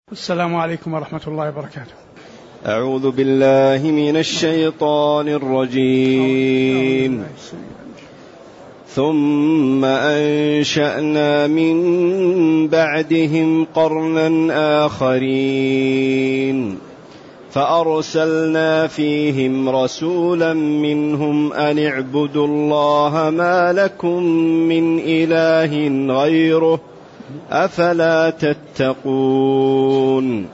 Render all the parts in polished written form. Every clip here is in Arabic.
السلام عليكم ورحمة الله وبركاته. أعوذ بالله من الشيطان الرجيم. ثم أنشأنا من بعدهم قرنا آخرين فأرسلنا فيهم رسولا منهم أن اعبدوا الله ما لكم من إله غيره أفلا تتقون.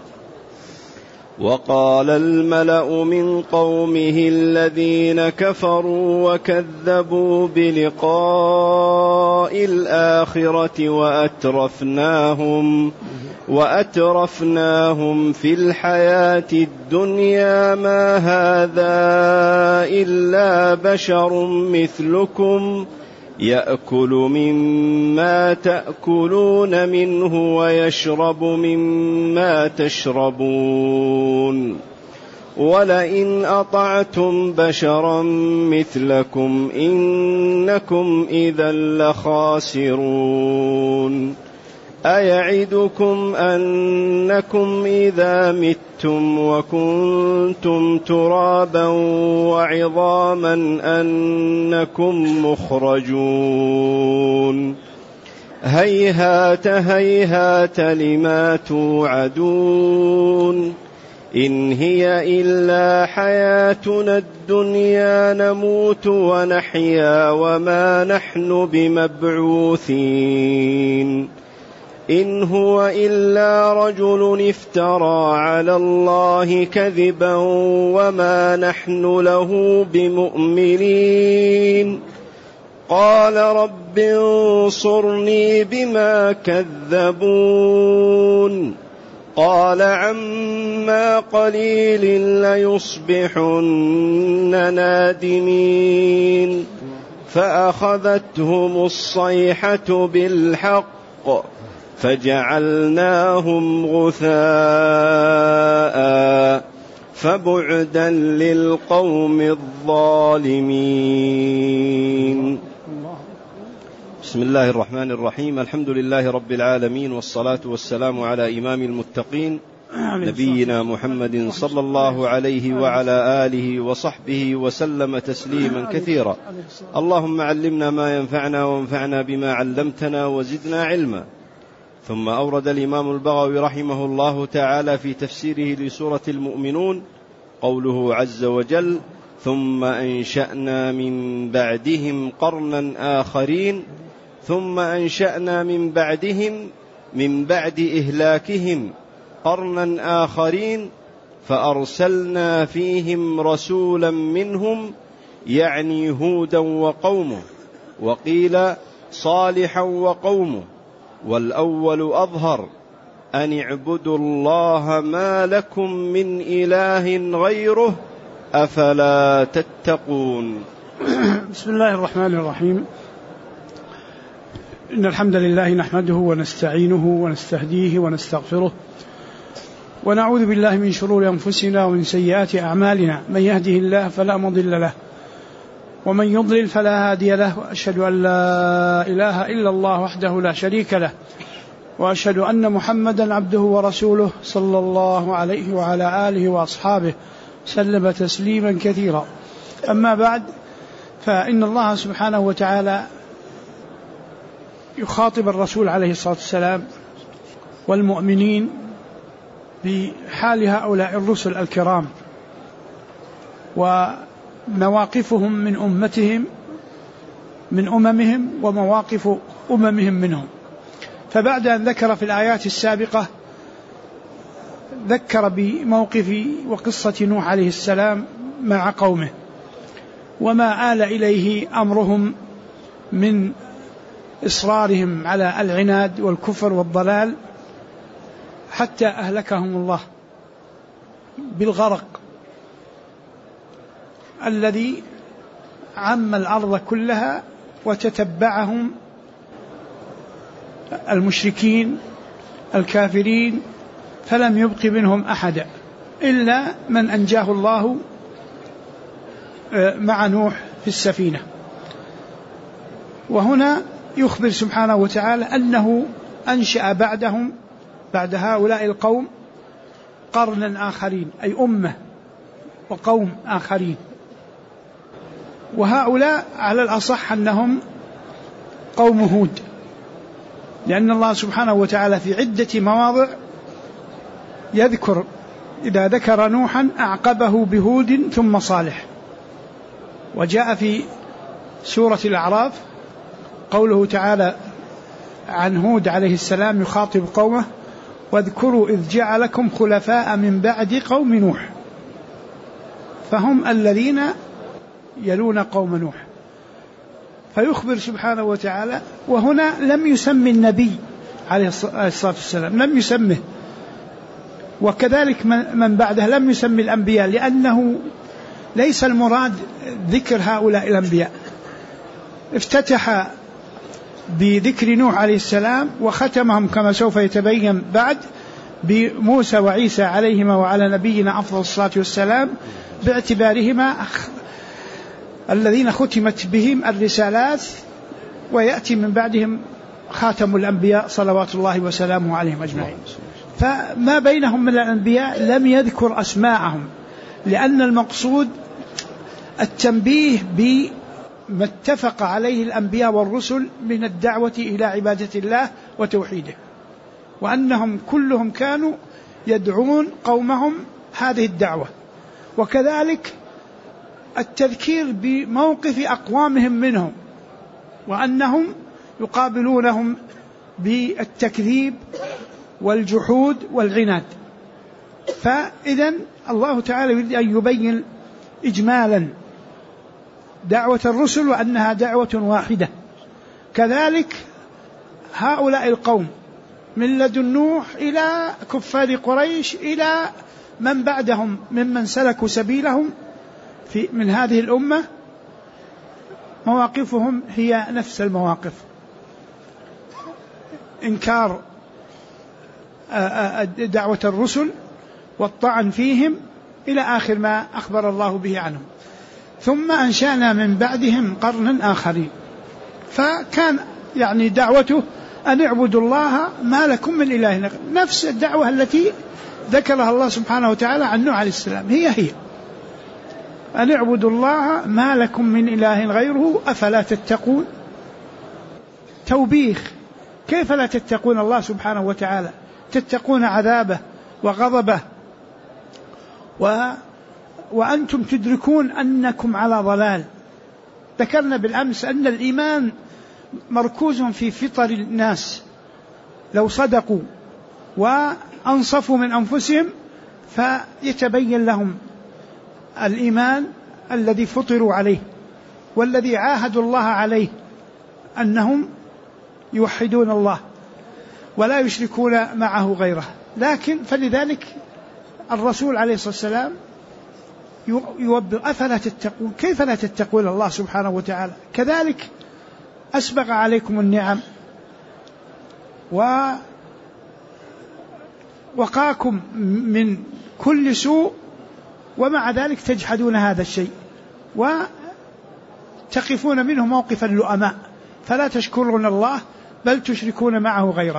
وقال الملأ من قومه الذين كفروا وكذبوا بلقاء الآخرة وأترفناهم في الحياة الدنيا ما هذا إلا بشر مثلكم يأكل مما تأكلون منه ويشرب مما تشربون ولئن أطعتم بشرا مثلكم إنكم إذا لخاسرون. أيعدكم أنكم إذا متم وكنتم ترابا وعظاما أنكم مخرجون. هيهات هيهات لما توعدون. إن هي إلا حياتنا الدنيا نموت ونحيا وما نحن بمبعوثين. إن هو إلا رجل افترى على الله كذبا وما نحن له بمؤمنين. قال رب انصرني بما كذبون. قال عما قليل ليصبحن نادمين. فأخذتهم الصيحة بالحق فجعلناهم غثاء فبعدا للقوم الظالمين. بسم الله الرحمن الرحيم. الحمد لله رب العالمين، والصلاة والسلام على إمام المتقين نبينا محمد صلى الله عليه وعلى آله وصحبه وسلم تسليما كثيرا. اللهم علمنا ما ينفعنا وانفعنا بما علمتنا وزدنا علما. ثم أورد الإمام البغوي رحمه الله تعالى في تفسيره لسورة المؤمنون قوله عز وجل: ثم أنشأنا من بعدهم قرنا آخرين. ثم أنشأنا من بعدهم من بعد إهلاكهم قرنا آخرين فأرسلنا فيهم رسولا منهم، يعني هودا وقومه، وقيل صالحا وقومه، والأول أظهر: أن اعبدوا الله ما لكم من إله غيره أفلا تتقون. بسم الله الرحمن الرحيم. إن الحمد لله نحمده ونستعينه ونستهديه ونستغفره، ونعوذ بالله من شرور أنفسنا ومن سيئات أعمالنا. من يهده الله فلا مضل له، ومن يضلل فلا هادي له. وأشهد أن لا إله إلا الله وحده لا شريك له، وأشهد أن محمدا عبده ورسوله صلى الله عليه وعلى آله وأصحابه سلم تسليما كثيرا. أما بعد، فإن الله سبحانه وتعالى يخاطب الرسول عليه الصلاة والسلام والمؤمنين بحال هؤلاء الرسل الكرام ومواقفهم من أمتهم من أممهم ومواقف أممهم منهم. فبعد أن ذكر في الآيات السابقة ذكر بموقف وقصة نوح عليه السلام مع قومه وما آل إليه أمرهم من إصرارهم على العناد والكفر والضلال حتى أهلكهم الله بالغرق الذي عم الأرض كلها وتتبعهم المشركين الكافرين، فلم يبق منهم أحدا إلا من أنجاه الله مع نوح في السفينة. وهنا يخبر سبحانه وتعالى أنه أنشأ بعدهم، بعد هؤلاء القوم، قرنا آخرين، أي أمة وقوم آخرين. وهؤلاء على الأصح أنهم قوم هود، لأن الله سبحانه وتعالى في عدة مواضع يذكر، إذا ذكر نوحا أعقبه بهود ثم صالح. وجاء في سورة الأعراف قوله تعالى عن هود عليه السلام يخاطب قومه: واذكروا إذ جعلكم خلفاء من بعد قوم نوح، فهم الذين يلون قوم نوح. فيخبر سبحانه وتعالى، وهنا لم يسمي النبي عليه الصلاة والسلام، لم يسمه، وكذلك من بعده لم يسمي الأنبياء، لأنه ليس المراد ذكر هؤلاء الأنبياء. افتتح بذكر نوح عليه السلام وختمهم كما سوف يتبين بعد بموسى وعيسى عليهما وعلى نبينا أفضل الصلاة والسلام، باعتبارهما الذين ختمت بهم الرسالات، ويأتي من بعدهم خاتم الأنبياء صلوات الله وسلامه عليهم أجمعين. فما بينهم من الأنبياء لم يذكر أسماءهم، لأن المقصود التنبيه بما اتفق عليه الأنبياء والرسل من الدعوة إلى عبادة الله وتوحيده، وأنهم كلهم كانوا يدعون قومهم هذه الدعوة. وكذلك التذكير بموقف أقوامهم منهم، وأنهم يقابلونهم بالتكذيب والجحود والعناد. فإذن الله تعالى يريد أن يبين إجمالا دعوة الرسل وأنها دعوة واحدة. كذلك هؤلاء القوم من لدن نوح إلى كفار قريش إلى من بعدهم ممن سلكوا سبيلهم من هذه الأمة، مواقفهم هي نفس المواقف: إنكار دعوة الرسل والطعن فيهم إلى آخر ما أخبر الله به عنهم. ثم أنشأنا من بعدهم قرنا آخرين، فكان يعني دعوته أن اعبدوا الله ما لكم من إله غيره، نفس الدعوة التي ذكرها الله سبحانه وتعالى عن نوح عليه السلام، هي أن اعبدوا الله ما لكم من إله غيره أفلا تتقون. توبيخ: كيف لا تتقون الله سبحانه وتعالى؟ تتقون عذابه وغضبه وأنتم تدركون أنكم على ضلال. ذكرنا بالأمس أن الإيمان مركوز في فطر الناس، لو صدقوا وأنصفوا من أنفسهم فيتبين لهم الإيمان الذي فطروا عليه والذي عاهدوا الله عليه، أنهم يوحدون الله ولا يشركون معه غيره. لكن فلذلك الرسول عليه الصلاة والسلام يوبخ: أفلا تتقون؟ كيف لا تتقون الله سبحانه وتعالى؟ كذلك أسبغ عليكم النعم ووقاكم من كل سوء، ومع ذلك تجحدون هذا الشيء وتقفون منه موقف اللؤماء، فلا تشكرون الله بل تشركون معه غيره.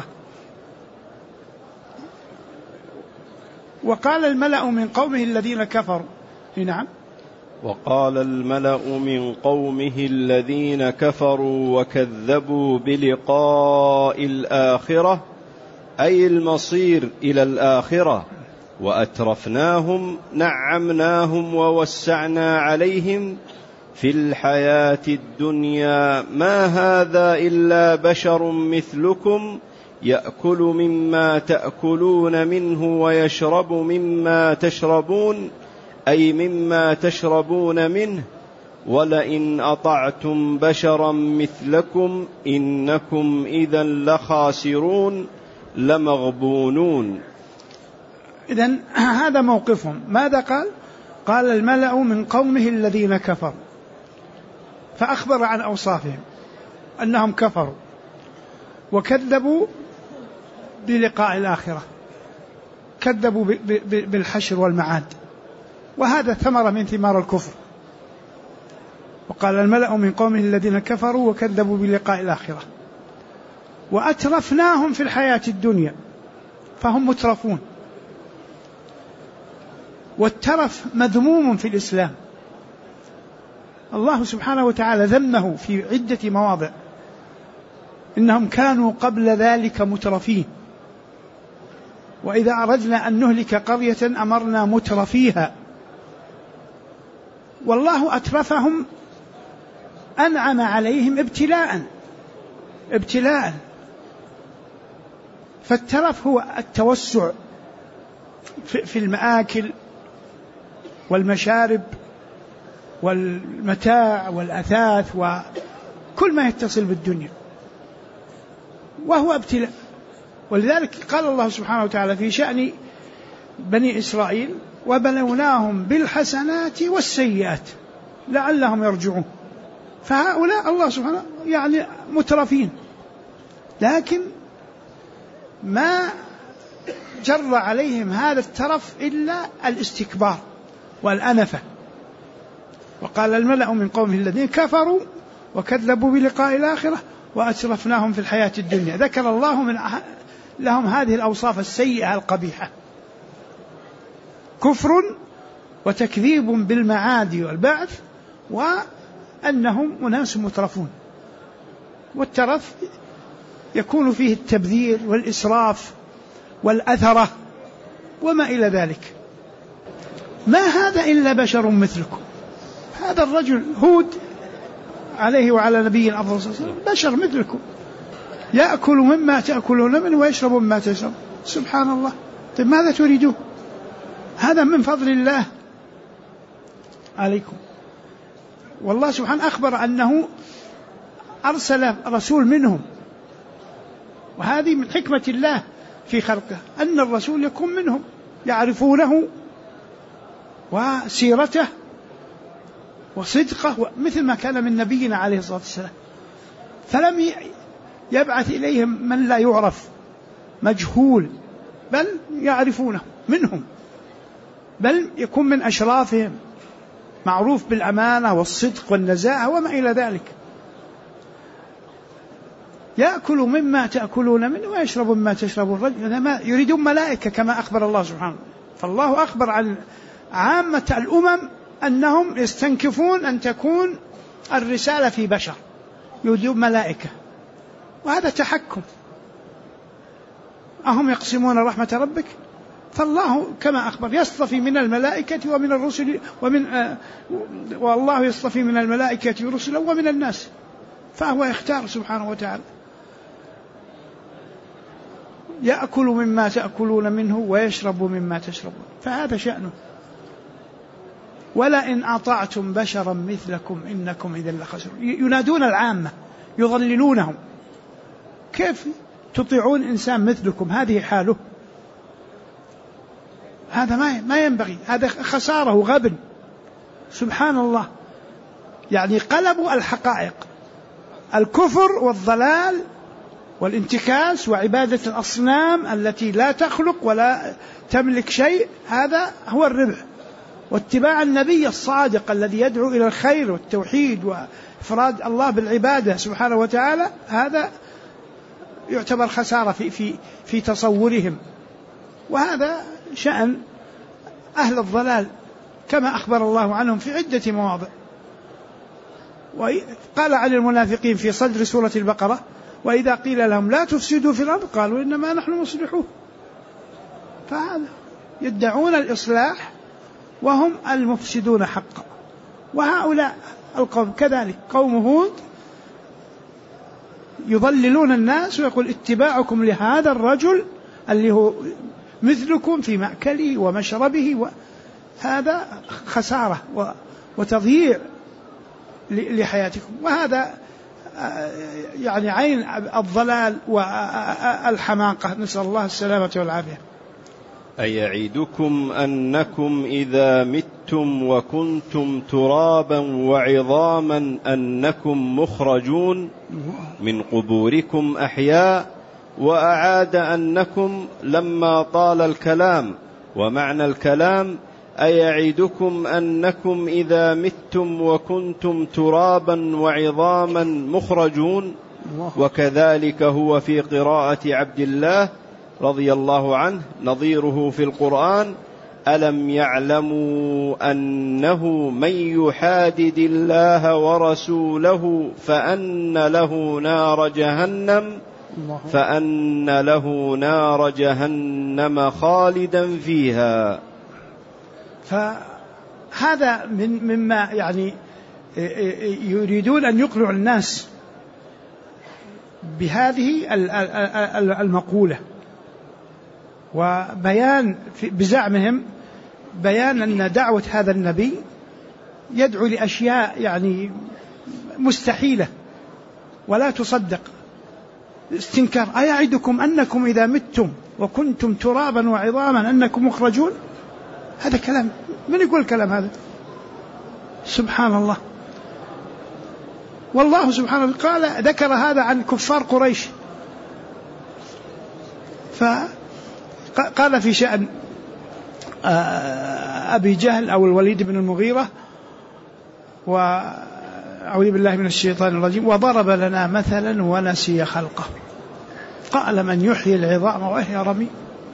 وقال الملأ من قومه الذين كفروا. نعم. وقال الملأ من قومه الذين كفروا وكذبوا بلقاء الآخرة، أي المصير إلى الآخرة: وأترفناهم نعمناهم ووسعنا عليهم في الحياة الدنيا ما هذا إلا بشر مثلكم يأكل مما تأكلون منه ويشرب مما تشربون، أي مما تشربون منه، ولئن أطعتم بشرا مثلكم إنكم إذا لخاسرون لمغبونون. إذن هذا موقفهم. ماذا قال؟ قال الملأ من قومه الذين كفروا، فأخبر عن أوصافهم أنهم كفروا وكذبوا بلقاء الآخرة، كذبوا بالحشر والمعاد، وهذا ثمرة من ثمار الكفر. وقال الملأ من قومه الذين كفروا وكذبوا بلقاء الآخرة وأترفناهم في الحياة الدنيا، فهم مترفون. والترف مذموم في الإسلام. الله سبحانه وتعالى ذمه في عدة مواضع، إنهم كانوا قبل ذلك مترفين، وإذا أردنا أن نهلك قرية أمرنا مترفيها. والله أترفهم أنعم عليهم ابتلاء. فالترف هو التوسع في المآكل والمشارب والمتاع والأثاث وكل ما يتصل بالدنيا، وهو ابتلاء. ولذلك قال الله سبحانه وتعالى في شأن بني إسرائيل: وبلوناهم بالحسنات والسيئات لعلهم يرجعون. فهؤلاء الله سبحانه يعني مترفين، لكن ما جر عليهم هذا الترف إلا الاستكبار والأنفة. وقال الملأ من قومه الذين كفروا وكذبوا بلقاء الآخرة وأترفناهم في الحياة الدنيا. ذكر الله لهم هذه الأوصاف السيئة القبيحة: كفر وتكذيب بالمعاد والبعث، وأنهم أناس مترفون. والترف يكون فيه التبذير والإسراف والأثرة وما إلى ذلك. ما هذا إلا بشر مثلكم. هذا الرجل هود عليه وعلى نبينا أفضل الصلاة والسلام بشر مثلكم، يأكل مما تأكلون منه ويشرب مما تشرب. سبحان الله. طيب ماذا تريدون؟ هذا من فضل الله عليكم. والله سبحانه أخبر أنه أرسل رسول منهم، وهذه من حكمة الله في خلقه أن الرسول يكون منهم، يعرفونه وسيرته وصدقه مثل ما كان من نبينا عليه الصلاة والسلام. فلم يبعث إليهم من لا يعرف مجهول، بل يعرفونه منهم، بل يكون من أشرافهم، معروف بالأمانة والصدق والنزاهة وما إلى ذلك. يأكل مما تأكلون منه ويشرب مما تشربون. الرجل يريدون ملائكة كما أخبر الله سبحانه. فالله أخبر عن عامة الأمم أنهم يستنكفون أن تكون الرسالة في بشر، يريدون ملائكة، وهذا تحكم. أهم يقسمون رحمة ربك؟ فالله كما أخبر يصطفي من الملائكة ومن الرسل والله يصطفي من الملائكة رسلا ومن الناس، فهو يختار سبحانه وتعالى. يأكل مما تأكلون منه ويشرب مما تشربون، فهذا شأنه. ولئن أطعتم بشرا مثلكم إنكم إذا لخاسرون. ينادون العامة، يضللونهم: كيف تطيعون إنسان مثلكم؟ هذه حاله، هذا ما ينبغي، هذا خسارة وغبن. سبحان الله. يعني قلبوا الحقائق، الكفر والضلال والانتكاس وعبادة الأصنام التي لا تخلق ولا تملك شيء، هذا هو الربح. واتباع النبي الصادق الذي يدعو إلى الخير والتوحيد وإفراد الله بالعبادة سبحانه وتعالى، هذا يعتبر خسارة في تصورهم. وهذا شأن أهل الضلال كما أخبر الله عنهم في عدة مواضع. وقال عن المنافقين في صدر سورة البقرة: وإذا قيل لهم لا تفسدوا في الأرض قالوا إنما نحن مصلحون. فهذا يدعون الإصلاح وهم المفسدون حقا. وهؤلاء القوم كذلك، قوم هود يضللون الناس ويقول اتباعكم لهذا الرجل اللي هو مثلكم في مأكله ومشربه، هذا خسارة وتضييع لحياتكم. وهذا يعني عين الضلال والحماقة، نسأل الله السلامة والعافية. أيعدكم أنكم إذا متم وكنتم ترابا وعظاما أنكم مخرجون من قبوركم أحياء، وأعاد أنكم لما طال الكلام. ومعنى الكلام: أيعدكم أنكم إذا متم وكنتم ترابا وعظاما مخرجون. وكذلك هو في قراءة عبد الله رضي الله عنه، نظيره في القرآن: ألم يعلموا أنه من يحادد الله ورسوله فأن له نار جهنم خالدا فيها. فهذا مما يعني يريدون أن يقنعوا الناس بهذه المقولة، وبيان بزعمهم بيان أن دعوة هذا النبي يدعو لأشياء يعني مستحيلة ولا تصدق. استنكار: أيعدكم أنكم إذا متم وكنتم ترابا وعظاما أنكم مخرجون؟ هذا كلام من يقول الكلام هذا؟ سبحان الله. والله سبحانه قال ذكر هذا عن كفار قريش، فقال في شأن أبي جهل أو الوليد بن المغيرة، وأعوذ بالله من الشيطان الرجيم: وضرب لنا مثلا ونسي خلقه قال من يحيي العظام وهي رميم.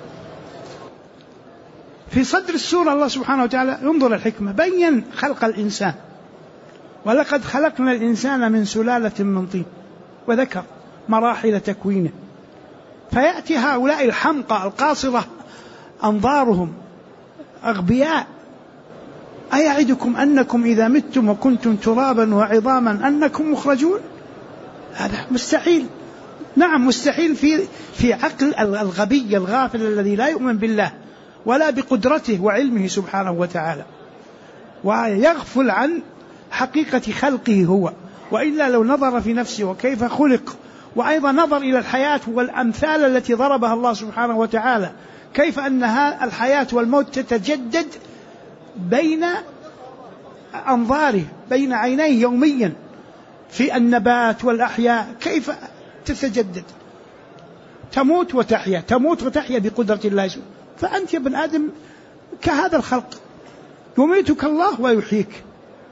في صدر السورة الله سبحانه وتعالى انظر الحكمة، بين خلق الإنسان: ولقد خلقنا الإنسان من سلالة من طين، وذكر مراحل تكوينه. فيأتي هؤلاء الحمقى القاصرة أنظارهم أغبياء: أيعدكم أنكم إذا متم وكنتم ترابا وعظاما أنكم مخرجون؟ هذا مستحيل. نعم مستحيل في عقل الغبي الغافل الذي لا يؤمن بالله ولا بقدرته وعلمه سبحانه وتعالى، ويغفل عن حقيقة خلقه هو. وإلا لو نظر في نفسه وكيف خلق، وأيضا نظر إلى الحياة والأمثال التي ضربها الله سبحانه وتعالى، كيف أنها الحياة والموت تتجدد بين أنظاره بين عينيه يوميا في النبات والأحياء، كيف تتجدد، تموت وتحيا، تموت وتحيا بقدرة الله سبحانه. فأنت يا ابن آدم كهذا الخلق، يميتك الله ويحييك،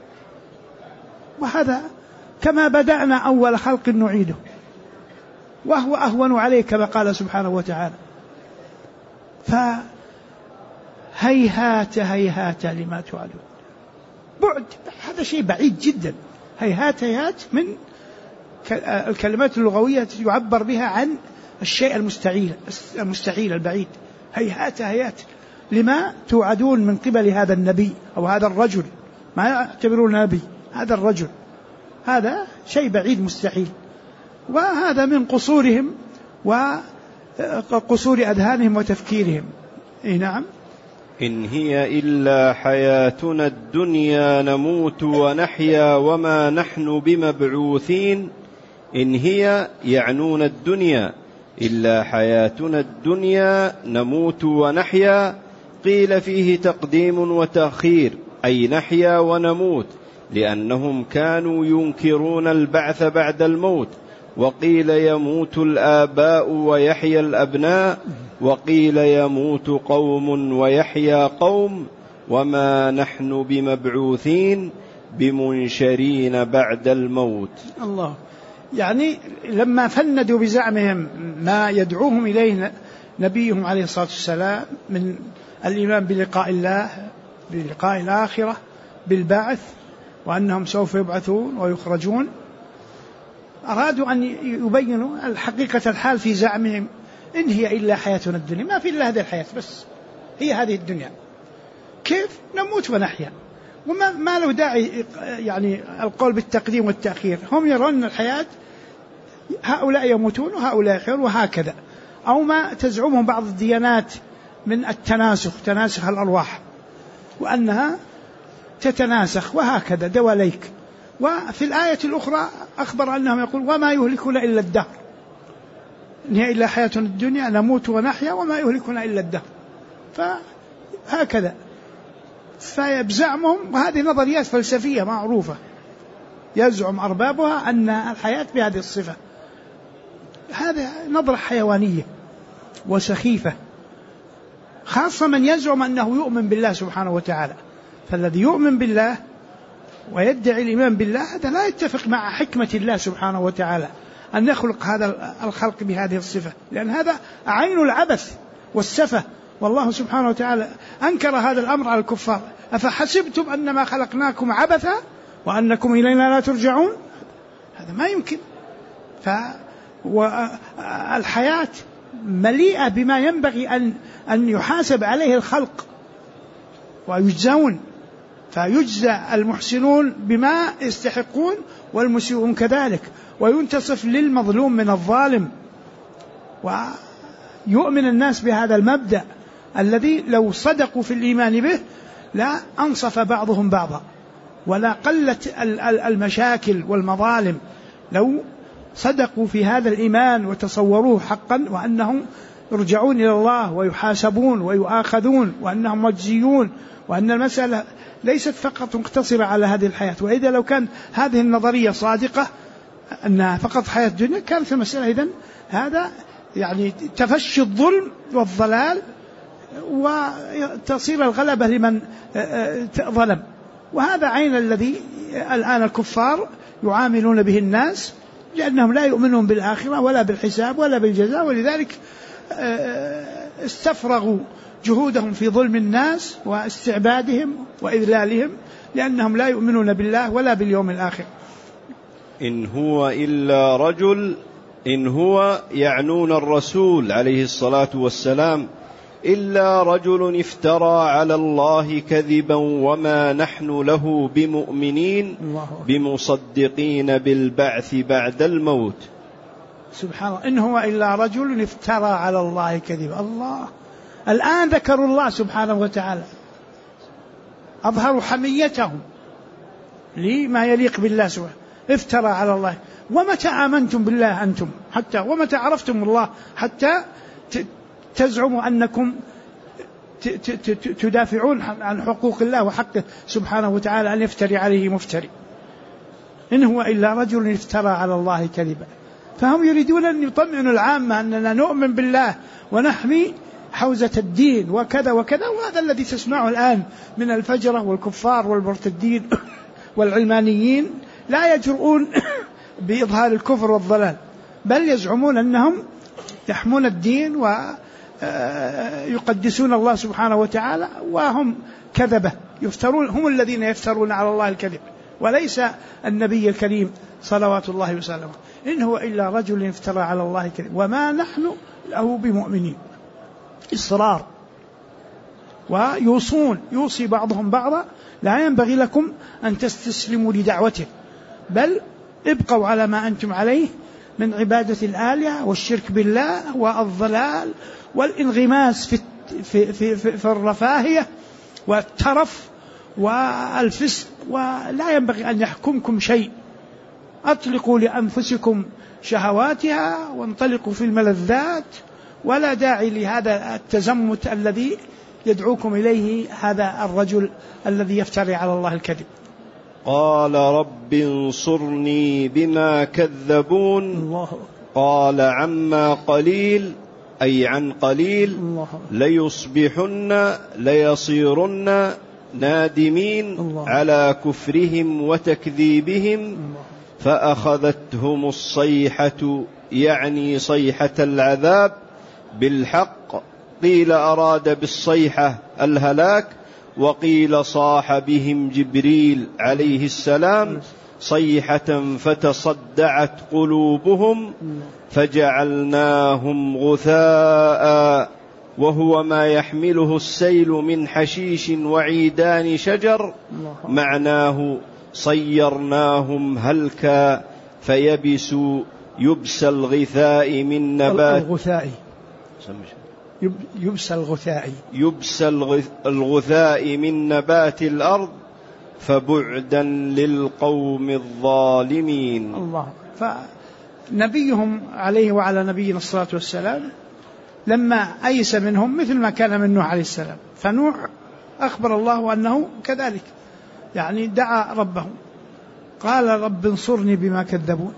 وهذا كما بدأنا أول خلق نعيده وهو أهون عليه كما قال سبحانه وتعالى. فهيهات هيهات لما توعدون. بعد، هذا شيء بعيد جدا. هيهات هيهات من الكلمات اللغوية يعبر بها عن الشيء المستحيل البعيد. هيهات هيهات لما توعدون من قبل هذا النبي أو هذا الرجل، ما يعتبرون نبي، هذا الرجل، هذا شيء بعيد مستحيل. وهذا من قصورهم وقصور أذهانهم وتفكيرهم. نعم. إن هي إلا حياتنا الدنيا نموت ونحيا وما نحن بمبعوثين. إن هي يعنون الدنيا، إلا حياتنا الدنيا نموت ونحيا. قيل فيه تقديم وتأخير، أي نحيا ونموت، لأنهم كانوا ينكرون البعث بعد الموت. وقيل يموت الآباء ويحيى الأبناء، وقيل يموت قوم ويحيى قوم، وما نحن بمبعوثين بمنشرين بعد الموت. الله. يعني لما فندوا بزعمهم ما يدعوهم إليه نبيهم عليه الصلاة والسلام من الإيمان بلقاء الله، بلقاء الآخرة، بالبعث، وأنهم سوف يبعثون ويخرجون، أرادوا أن يبينوا الحقيقة الحال في زعمهم: إن هي إلا حياتنا الدنيا، ما في إلا هذه الحياة بس، هي هذه الدنيا، كيف نموت ونحيا، وما له داعي يعني القول بالتقديم والتأخير. هم يرون الحياة هؤلاء يموتون وهؤلاء يحيون وهكذا، أو ما تزعمهم بعض الديانات من التناسخ، تناسخ الأرواح، وأنها تتناسخ وهكذا دواليك. وفي الآية الأخرى أخبر أنهم يقول: وما يهلكنا إلا الدهر، إن هي إلا حياتنا الدنيا نموت ونحيا وما يهلكنا إلا الدهر. فهكذا فيبزعمهم، وهذه نظريات فلسفية معروفة يزعم أربابها أن الحياة بهذه الصفة. هذا نظرة حيوانية وسخيفة، خاصة من يزعم أنه يؤمن بالله سبحانه وتعالى. فالذي يؤمن بالله ويدعي الإيمان بالله هذا لا يتفق مع حكمة الله سبحانه وتعالى أن يخلق هذا الخلق بهذه الصفة، لأن هذا عين العبث والسفة والله سبحانه وتعالى أنكر هذا الأمر على الكفار: أفحسبتم أنما خلقناكم عبثا وأنكم إلينا لا ترجعون. هذا ما يمكن. والحياة مليئة بما ينبغي أن يحاسب عليه الخلق ويجزون، فيجزى المحسنون بما يستحقون والمسيئون كذلك، وينتصف للمظلوم من الظالم. ويؤمن الناس بهذا المبدأ الذي لو صدقوا في الإيمان به لا أنصف بعضهم بعضا ولا قلت المشاكل والمظالم، لو صدقوا في هذا الإيمان وتصوروه حقا، وأنهم يرجعون إلى الله ويحاسبون ويؤاخذون وأنهم مجزيون، وأن المسألة ليست فقط مقتصرة على هذه الحياة. وإذا لو كان هذه النظرية صادقة أنها فقط حياة الدنيا كانت المسألة إذن هذا يعني تفشي الظلم والضلال وتصير الغلبة لمن ظلم. وهذا عين الذي الآن الكفار يعاملون به الناس، لأنهم لا يؤمنون بالآخرة ولا بالحساب ولا بالجزاء، ولذلك استفرغوا جهودهم في ظلم الناس واستعبادهم وإذلالهم، لأنهم لا يؤمنون بالله ولا باليوم الآخر. إن هو إلا رجل، إن هو يعنون الرسول عليه الصلاة والسلام، إلا رجل افترى على الله كذبا وما نحن له بمؤمنين بمصدقين بالبعث بعد الموت. سبحان الله. إن هو إلا رجل افترى على الله كذبا. الله الآن ذكروا الله سبحانه وتعالى، أظهروا حميتهم لما يليق بالله سبحانه. افترى على الله. ومتى آمنتم بالله أنتم؟ حتى ومتى عرفتم الله حتى تزعموا أنكم تدافعون عن حقوق الله وحقه سبحانه وتعالى أن يفتري عليه مفتري؟ إن هو إلا رجل افترى على الله كذبا. فهم يريدون أن يطمئنوا العامة أننا نؤمن بالله ونحمي حوزة الدين وكذا وكذا. وهذا الذي تسمعه الآن من الفجرة والكفار والمرتدين والعلمانيين، لا يجرؤون بإظهار الكفر والضلال، بل يزعمون أنهم يحمون الدين ويقدسون الله سبحانه وتعالى، وهم كذبة يفترون، هم الذين يفترون على الله الكذب وليس النبي الكريم صلوات الله وسلامه. إن هو إلا رجل افترى على الله الكذب وما نحن له بمؤمنين. إصرار، ويوصون، يوصي بعضهم بعضا: لا ينبغي لكم أن تستسلموا لدعوته، بل ابقوا على ما أنتم عليه من عبادة الآلهة والشرك بالله والضلال والانغماس في الرفاهية والترف والفسق، ولا ينبغي أن يحكمكم شيء. أطلقوا لأنفسكم شهواتها وانطلقوا في الملذات، ولا داعي لهذا التزمت الذي يدعوكم إليه هذا الرجل الذي يفتري على الله الكذب. قال رب انصرني بما كذبون. الله. قال عما قليل، أي عن قليل، الله. ليصبحن ليصيرن نادمين الله. على كفرهم وتكذيبهم. الله. فأخذتهم الصيحة، يعني صيحة العذاب، بالحق. قيل أراد بالصيحة الهلاك، وقيل صاح بهم جبريل عليه السلام صيحة فتصدعت قلوبهم فجعلناهم غثاء، وهو ما يحمله السيل من حشيش وعيدان شجر، معناه صيرناهم هلكا فيبسوا يبس الغثاء من نبات يبس الغثاء من نبات الأرض، فبعدا للقوم الظالمين. الله. فنبيهم عليه وعلى نبينا الصلاة والسلام لما أيس منهم مثل ما كان من نوح عليه السلام، فنوح أخبر الله أنه كذلك، يعني دعا ربه قال رب انصرني بما كذبون،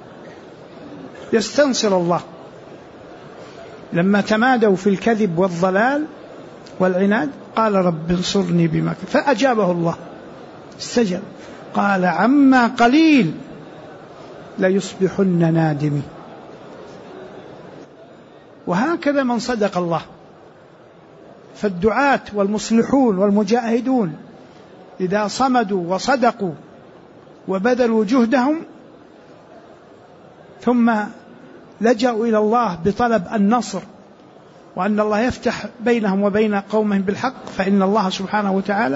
يستنصر الله لما تمادوا في الكذب والضلال والعناد، قال رب انصرني بما كذب، فأجابه الله استجب، قال عما قليل ليصبحن نادمين. وهكذا من صدق الله فالدعاة والمصلحون والمجاهدون إذا صمدوا وصدقوا وبذلوا جهدهم ثم لجأوا إلى الله بطلب النصر وأن الله يفتح بينهم وبين قومهم بالحق، فإن الله سبحانه وتعالى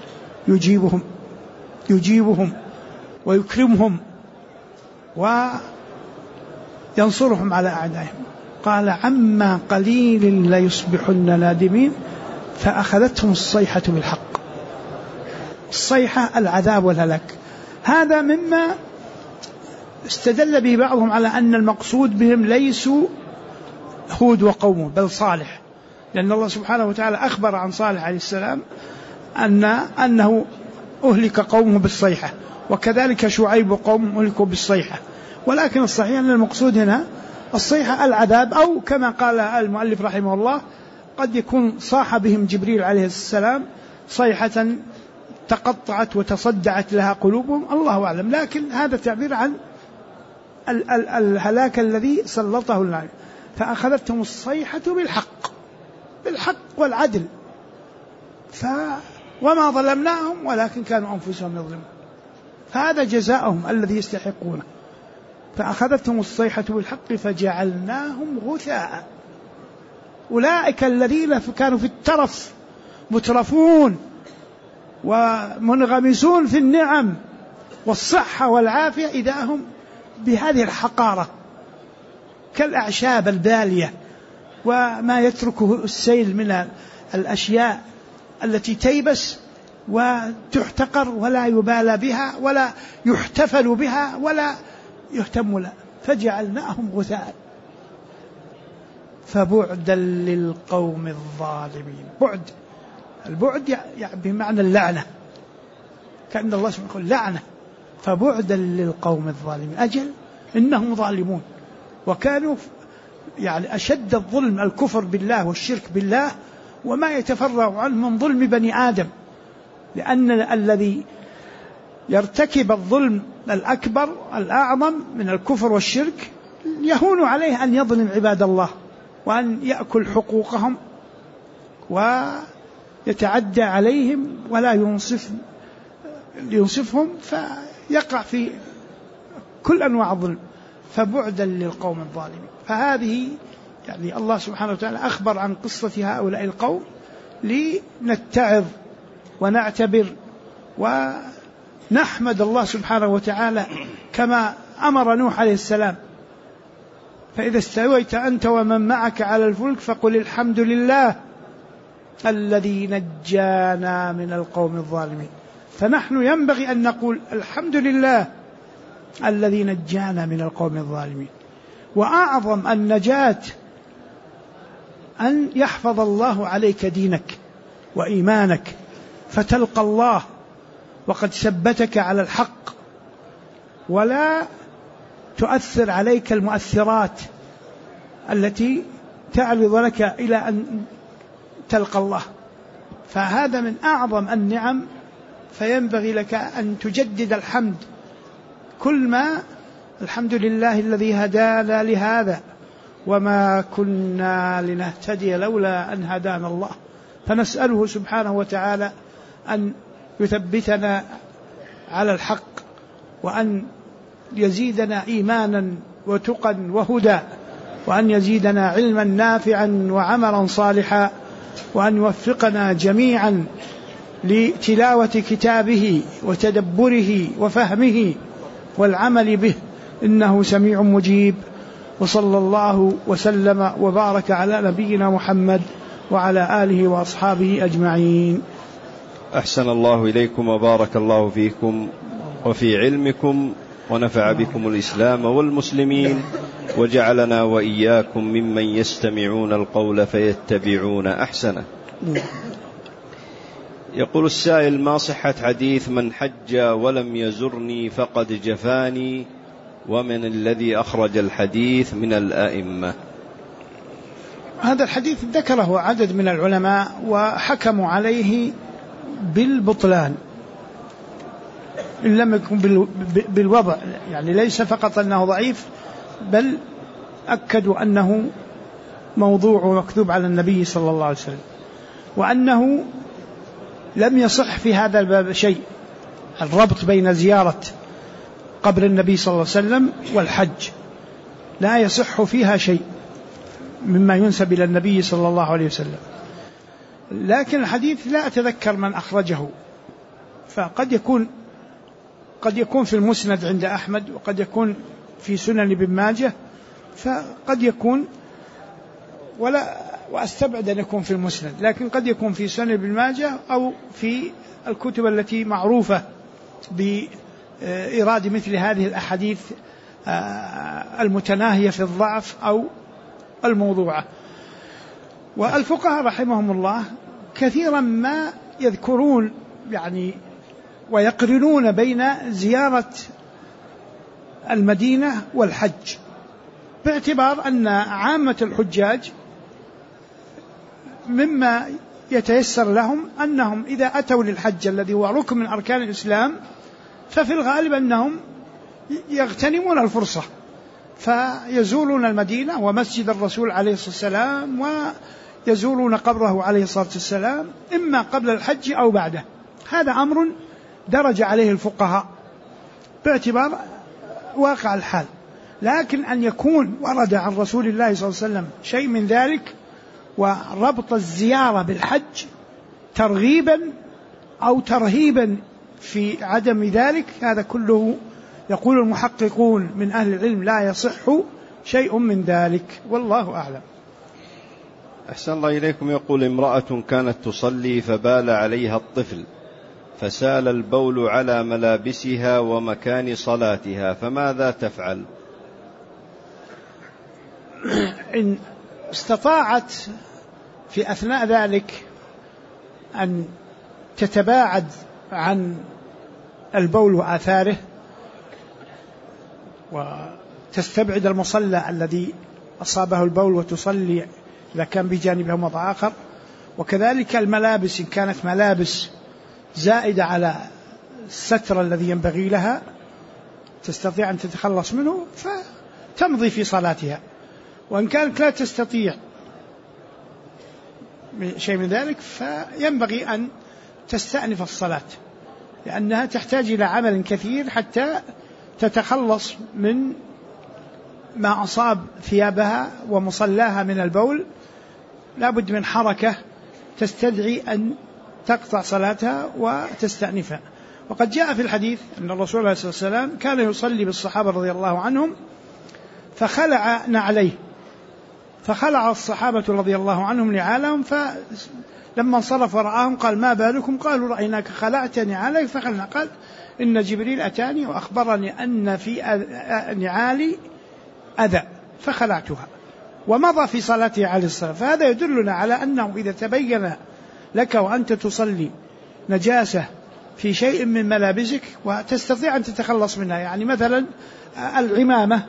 يجيبهم ويكرمهم وينصرهم على أعدائهم. قال عما قليل ليصبحن نادمين فأخذتهم الصيحة بالحق. الصيحة العذاب والهلاك. هذا مما استدل به بعضهم على أن المقصود بهم ليسوا هود وقومه بل صالح، لأن الله سبحانه وتعالى أخبر عن صالح عليه السلام أنه أهلك قومه بالصيحة، وكذلك شعيب وقومه أهلكوا بالصيحة. ولكن الصحيح أن المقصود هنا الصيحة العذاب، أو كما قال المؤلف رحمه الله قد يكون صاح بهم جبريل عليه السلام صيحة تقطعت وتصدعت لها قلوبهم، الله أعلم، لكن هذا تعبير عن الهلاك الذي سلطه الله. فأخذتهم الصيحة بالحق والعدل، وما ظلمناهم ولكن كانوا أنفسهم يظلمون، فهذا جزاؤهم الذي يستحقونه. فأخذتهم الصيحة بالحق فجعلناهم غثاء. أولئك الذين كانوا في الترف مترفون ومنغمسون في النعم والصحة والعافية، إذا هم بهذه الحقارة كالأعشاب البالية وما يتركه السيل من الأشياء التي تيبس وتحتقر ولا يبالى بها ولا يحتفل بها ولا يهتم لها. فجعلناهم غثاء فبعدا للقوم الظالمين. البعد يعني بمعنى اللعنة، كأن الله سبحانه يقول لعنة. فبعدا للقوم الظالمين، أجل إنهم ظالمون، وكانوا يعني أشد الظلم الكفر بالله والشرك بالله وما يتفرع عنه من ظلم بني آدم، لأن الذي يرتكب الظلم الأكبر الأعظم من الكفر والشرك يهون عليه أن يظلم عباد الله وأن يأكل حقوقهم ويتعدى عليهم ولا ينصفهم، فيقع في كل أنواع الظلم. فبعدا للقوم الظالمين. فهذه يعني الله سبحانه وتعالى أخبر عن قصة هؤلاء القوم لنتعظ ونعتبر ونحمد الله سبحانه وتعالى كما أمر نوح عليه السلام: فإذا استويت أنت ومن معك على الفلك فقل الحمد لله الذي نجانا من القوم الظالمين. فنحن ينبغي أن نقول الحمد لله الذي نجانا من القوم الظالمين. وأعظم النجاة أن يحفظ الله عليك دينك وإيمانك، فتلقى الله وقد ثبتك على الحق، ولا تؤثر عليك المؤثرات التي تعرض لك إلى أن تلقى الله. فهذا من أعظم النعم، فينبغي لك أن تجدد الحمد كل ما الحمد لله الذي هدانا لهذا وما كنا لنهتدي لولا أن هدانا الله. فنسأله سبحانه وتعالى أن يثبتنا على الحق، وأن يزيدنا إيمانا وتقى وهدى، وأن يزيدنا علما نافعا وعملا صالحا، وأن يوفقنا جميعا لتلاوة كتابه وتدبره وفهمه والعمل به، إنه سميع مجيب. وصلى الله وسلم وبارك على نبينا محمد وعلى آله وأصحابه أجمعين. أحسن الله إليكم وبارك الله فيكم وفي علمكم، ونفع بكم الإسلام والمسلمين، وجعلنا وإياكم ممن يستمعون القول فيتبعون أحسنه. يقول السائل: ما صحة حديث من حج ولم يزرني فقد جفاني، ومن الذي أخرج الحديث من الأئمة؟ هذا الحديث ذكره عدد من العلماء وحكموا عليه بالبطلان إن لم يكن بالوضع، يعني ليس فقط أنه ضعيف بل أكدوا أنه موضوع ومكذوب على النبي صلى الله عليه وسلم. وأنه لم يصح في هذا الباب شيء، الربط بين زيارة قبر النبي صلى الله عليه وسلم والحج لا يصح فيها شيء مما ينسب إلى النبي صلى الله عليه وسلم. لكن الحديث لا أتذكر من أخرجه، فقد يكون في المسند عند أحمد، وقد يكون في سنن ابن ماجه، فقد يكون وأستبعد أن يكون في المسند، لكن قد يكون في سنن ابن ماجه أو في الكتب التي معروفة بإيراد مثل هذه الأحاديث المتناهية في الضعف أو الموضوعة. والفقهاء رحمهم الله كثيرا ما يذكرون يعني ويقرنون بين زيارة المدينة والحج، باعتبار أن عامة الحجاج مما يتيسر لهم أنهم إذا أتوا للحج الذي هو ركن من أركان الإسلام ففي الغالب أنهم يغتنمون الفرصة فيزورون المدينة ومسجد الرسول عليه الصلاة والسلام ويزورون قبره عليه الصلاة والسلام إما قبل الحج أو بعده. هذا أمر درج عليه الفقهاء باعتبار واقع الحال، لكن أن يكون ورد عن رسول الله صلى الله عليه وسلم شيء من ذلك وربط الزيارة بالحج ترغيبا أو ترهيبا في عدم ذلك، هذا كله يقول المحققون من أهل العلم لا يصح شيء من ذلك، والله أعلم. أحسن الله إليكم. يقول امرأة كانت تصلي فبال عليها الطفل فسال البول على ملابسها ومكان صلاتها، فماذا تفعل؟ إن استطاعت في أثناء ذلك أن تتباعد عن البول وآثاره وتستبعد المصلى الذي أصابه البول وتصلي إذا كان بجانبه موضع آخر، وكذلك الملابس إن كانت ملابس زائدة على الستر الذي ينبغي لها تستطيع أن تتخلص منه فتمضي في صلاتها، وإن كانت لا تستطيع شيء من ذلك فينبغي أن تستأنف الصلاة، لأنها تحتاج إلى عمل كثير حتى تتخلص من ما أصاب ثيابها ومصلاها من البول، لا بد من حركة تستدعي أن تقطع صلاتها وتستأنفها. وقد جاء في الحديث أن الرسول عليه الصلاة والسلام كان يصلي بالصحابة رضي الله عنهم فخلع نعليه، فخلع الصحابة رضي الله عنهم نعالهم، فلما انصرف ورآهم قال ما بالكم؟ قالوا رأيناك خلعت نعالك فخلنا. قال إن جبريل أتاني وأخبرني أن في نعالي أذى فخلعتها، ومضى في صلاته عليه الصلاة. فهذا يدلنا على أنه إذا تبين لك وأنت تصلي نجاسة في شيء من ملابسك وتستطيع أن تتخلص منها، يعني مثلا العمامة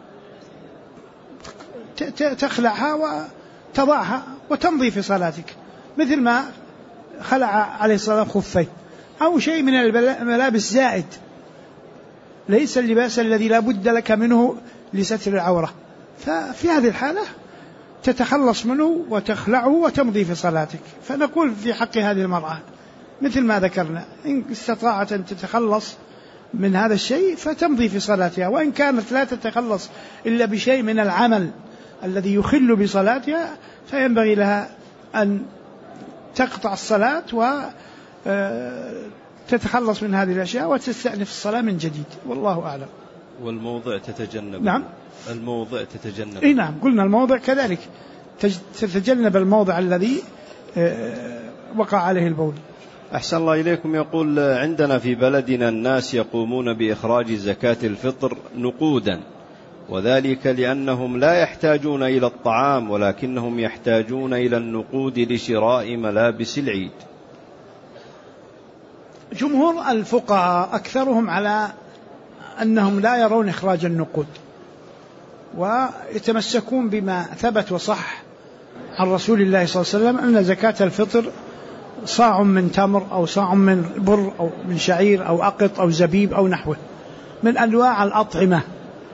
تخلعها وتضعها وتمضي في صلاتك، مثل ما خلع عليه الصلاة خفيه، أو شيء من الملابس زائد ليس اللباس الذي لا بد لك منه لستر العورة، ففي هذه الحالة تتخلص منه وتخلعه وتمضي في صلاتك. فنقول في حق هذه المرأة مثل ما ذكرنا، إن استطاعت أن تتخلص من هذا الشيء فتمضي في صلاتها، وإن كانت لا تتخلص إلا بشيء من العمل الذي يخل بصلاتها فينبغي لها أن تقطع الصلاة وتتخلص من هذه الأشياء وتستأنف الصلاة من جديد، والله أعلم. والموضع تتجنب. نعم الموضع تتجنب. نعم قلنا الموضع كذلك تتجنب الموضع الذي وقع عليه البول. أحسن الله إليكم. يقول عندنا في بلدنا الناس يقومون بإخراج زكاة الفطر نقودا، وذلك لأنهم لا يحتاجون إلى الطعام ولكنهم يحتاجون إلى النقود لشراء ملابس العيد. جمهور الفقهاء أكثرهم على أنهم لا يرون إخراج النقود، ويتمسكون بما ثبت وصح عن رسول الله صلى الله عليه وسلم أن زكاة الفطر صاع من تمر أو صاع من بر أو من شعير أو أقط أو زبيب أو نحوه من أنواع الأطعمة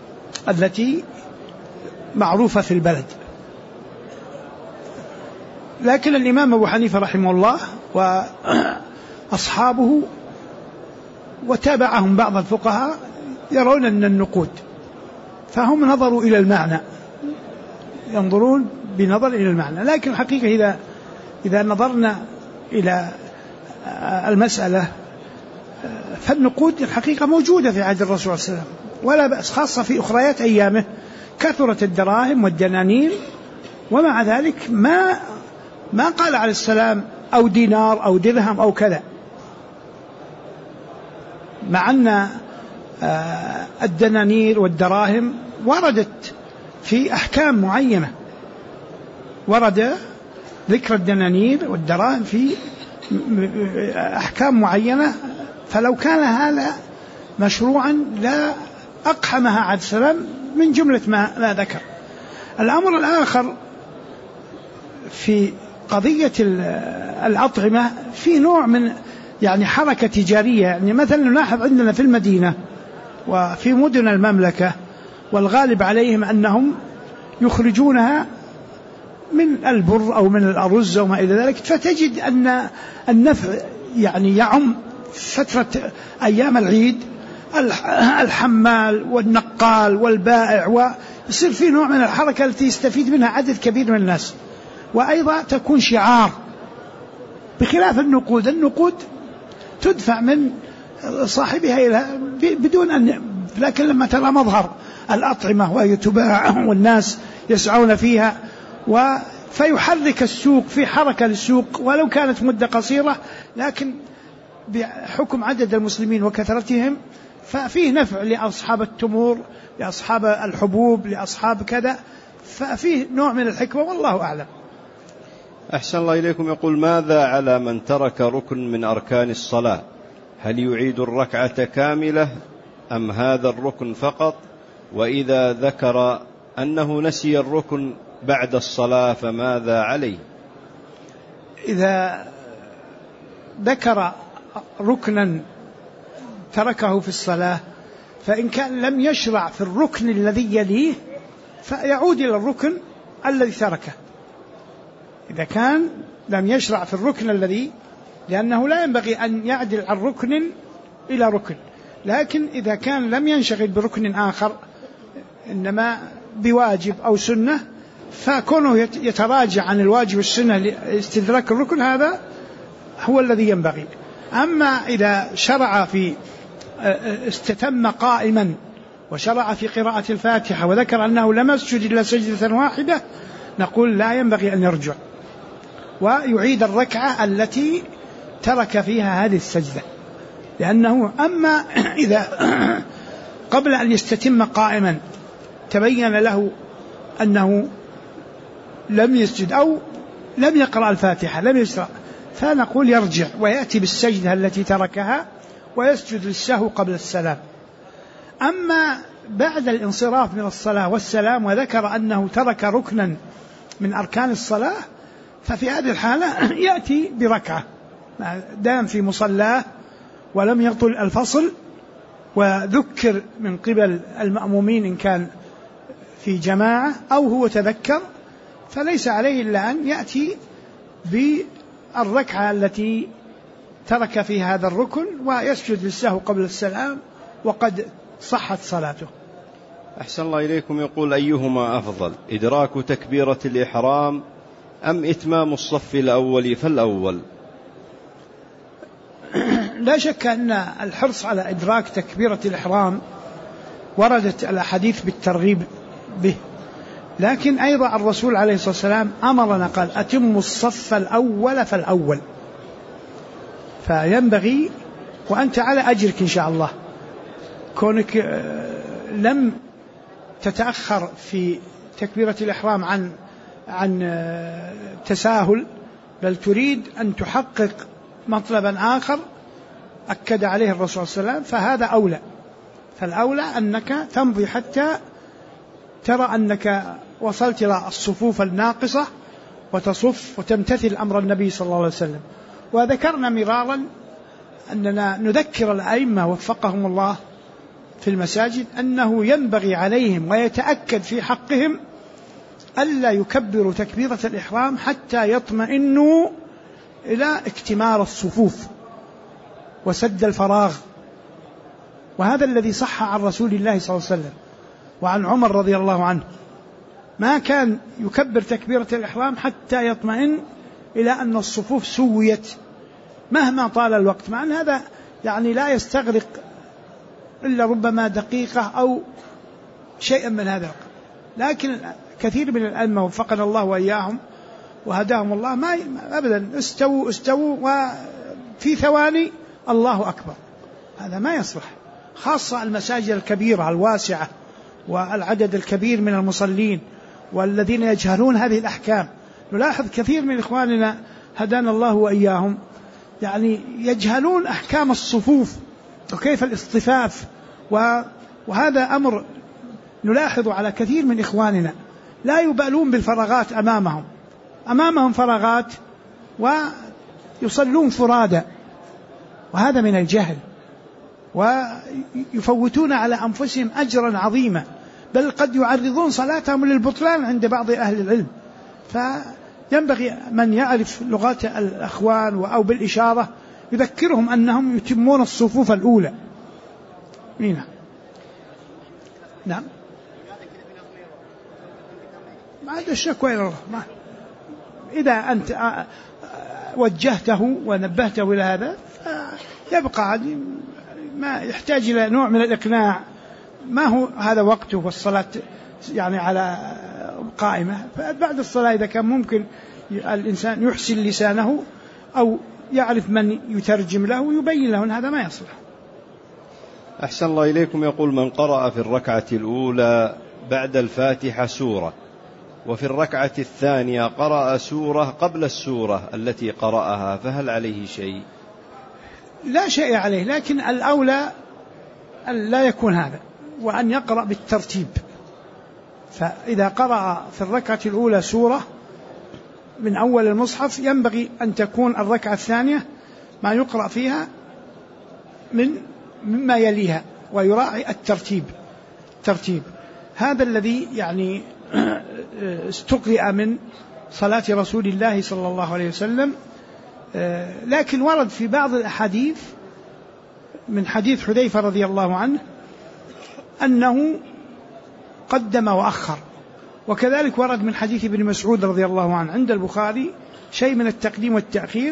التي معروفة في البلد. لكن الإمام أبو حنيفة رحمه الله وأصحابه وتابعهم بعض الفقهاء يرون أن النقود، فهم نظروا إلى المعنى، ينظرون بنظر إلى المعنى. لكن الحقيقة إذا نظرنا إلى المسألة فالنقود الحقيقة موجودة في عهد الرسول صلى الله عليه وسلم ولا بأس، خاصة في أخريات أيامه كثرت الدراهم والدنانير، ومع ذلك ما قال عليه السلام أو دينار أو درهم أو كذا، مع أن الدنانير والدراهم وردت في أحكام معينة، ورد ذكر الدنانير والدراهم في أحكام معينة، فلو كان هذا مشروعا لا أقحمها عليه السلام من جملة ما ذكر. الأمر الآخر في قضية الأطعمة في نوع من حركة تجارية، مثلا نلاحظ عندنا في المدينة وفي مدن المملكة والغالب عليهم أنهم يخرجونها من البر أو من الأرز وما إلى ذلك، فتجد أن النفع يعم فترة أيام العيد الحمال والنقال والبائع، ويصير في نوع من الحركة التي يستفيد منها عدد كبير من الناس، وأيضا تكون شعار، بخلاف النقود تدفع من صاحبها إلى بدون أن، لكن لما ترى مظهر الأطعمة وهي تباع والناس يسعون فيها فيحرك السوق، في حركة للسوق ولو كانت مدة قصيرة، لكن بحكم عدد المسلمين وكثرتهم ففيه نفع لأصحاب التمور، لأصحاب الحبوب، لأصحاب كذا، ففيه نوع من الحكمة والله أعلم. أحسن الله إليكم. يقول: ماذا على من ترك ركن من أركان الصلاة؟ هل يعيد الركعة كاملة أم هذا الركن فقط؟ وإذا ذكر أنه نسي الركن بعد الصلاة فماذا عليه؟ إذا ذكر ركنا تركه في الصلاة، فإن كان لم يشرع في الركن الذي يليه فيعود إلى الركن الذي تركه. إذا كان لم يشرع في الركن الذي، لأنه لا ينبغي أن يعدل عن ركن إلى ركن، لكن إذا كان لم ينشغل بركن آخر إنما بواجب أو سنة، فكونه يتراجع عن الواجب والسنة لاستدراك الركن هذا هو الذي ينبغي. أما إذا شرع في استتم قائما وشرع في قراءة الفاتحة وذكر أنه لم يسجد إلا سجدة واحدة، نقول لا ينبغي أن يرجع ويعيد الركعة التي ترك فيها هذه السجدة، لأنه أما إذا قبل أن يستتم قائما تبين له أنه لم يسجد أو لم يقرأ الفاتحة لم يسرع، فنقول يرجع ويأتي بالسجدة التي تركها ويسجد للسهو قبل السلام. أما بعد الانصراف من الصلاة والسلام وذكر أنه ترك ركنا من أركان الصلاة، ففي هذه الحالة يأتي بركعة دام في مصلاه ولم يطل الفصل، وذكر من قبل المأمومين إن كان في جماعة أو هو تذكر، فليس عليه إلا أن يأتي بالركعة التي ترك في هذا الركن ويسجد للسهو قبل السلام وقد صحت صلاته. أحسن الله إليكم. يقول: أيهما أفضل، إدراك تكبيرة الإحرام أم إتمام الصف الأول فالأول؟ لا شك أن الحرص على إدراك تكبيرة الإحرام وردت الأحاديث بالترغيب به، لكن أيضا الرسول عليه الصلاة والسلام أمرنا قال: أتم الصف الأول فالأول، فينبغي وأنت على أجرك إن شاء الله، كونك لم تتأخر في تكبيرة الإحرام عن تساهل، بل تريد أن تحقق مطلبا آخر أكد عليه الرسول صلى الله عليه وسلم، فهذا أولى. فالأولى أنك تمضي حتى ترى أنك وصلت إلى الصفوف الناقصة وتصف وتمتثل أمر النبي صلى الله عليه وسلم. وذكرنا مرارا أننا نذكر الأئمة وفقهم الله في المساجد أنه ينبغي عليهم ويتأكد في حقهم ألا يكبروا تكبيرة الإحرام حتى يطمئنوا إلى اكتمال الصفوف وسد الفراغ. وهذا الذي صح عن رسول الله صلى الله عليه وسلم وعن عمر رضي الله عنه، ما كان يكبر تكبيرة الإحرام حتى يطمئن إلى أن الصفوف سويت مهما طال الوقت، مع أن هذا يعني لا يستغرق إلا ربما دقيقة أو شيئا من هذا الوقت. لكن كثير من الأئمة وفقنا الله وإياهم وهداهم الله ما أبدا استووا وفي ثواني الله أكبر، هذا ما يصلح، خاصة المساجد الكبيرة الواسعة والعدد الكبير من المصلين والذين يجهلون هذه الأحكام. نلاحظ كثير من إخواننا هدانا الله وإياهم يعني يجهلون أحكام الصفوف وكيف الاصطفاف، وهذا أمر نلاحظ على كثير من إخواننا لا يبالون بالفراغات أمامهم فراغات ويصلون فرادى، وهذا من الجهل، ويفوتون على أنفسهم أجرا عظيما، بل قد يعرضون صلاتهم للبطلان عند بعض أهل العلم. فينبغي من يعرف لغات الأخوان أو بالإشارة يذكرهم أنهم يتمون الصفوف الأولى. نعم ما عاد الشكوى إلى الله. إذا أنت وجهته ونبهته إلى هذا يبقى ما يحتاج إلى نوع من الإقناع، ما هو هذا وقته والصلاة يعني على قائمة، فبعد الصلاة إذا كان ممكن الإنسان يحسن لسانه أو يعرف من يترجم له ويبين له أن هذا ما يصلح. أحسن الله إليكم. يقول من قرأ في الركعة الأولى بعد الفاتحة سورة وفي الركعة الثانية قرأ سورة قبل السورة التي قرأها فهل عليه شيء؟ لا شيء عليه، لكن الأولى أن لا يكون هذا وأن يقرأ بالترتيب. فإذا قرأ في الركعة الأولى سورة من أول المصحف ينبغي أن تكون الركعة الثانية ما يقرأ فيها مما يليها، ويراعي الترتيب. هذا الذي يعني استقرأ من صلاة رسول الله صلى الله عليه وسلم. لكن ورد في بعض الأحاديث من حديث حذيفة رضي الله عنه أنه قدم وأخر، وكذلك ورد من حديث ابن مسعود رضي الله عنه عند البخاري شيء من التقديم والتأخير،